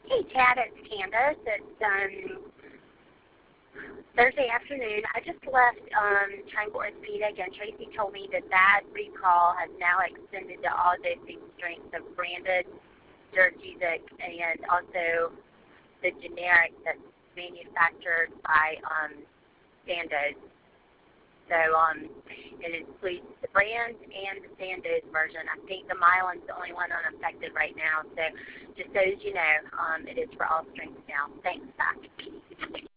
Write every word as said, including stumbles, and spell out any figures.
Hey, Chad, it's Candace. It's um, Thursday afternoon. I just left um, Triangle Orthopedic, and Tracy told me that that recall has now extended to all dosing strengths of branded Duragesic and also the generic that's manufactured by um, Sandoz. So um, it includes the brand and the Sandoz version. I think the Myelin's the only one unaffected right now. So just so as you know, um, it is for all strengths now. Thanks, Doc.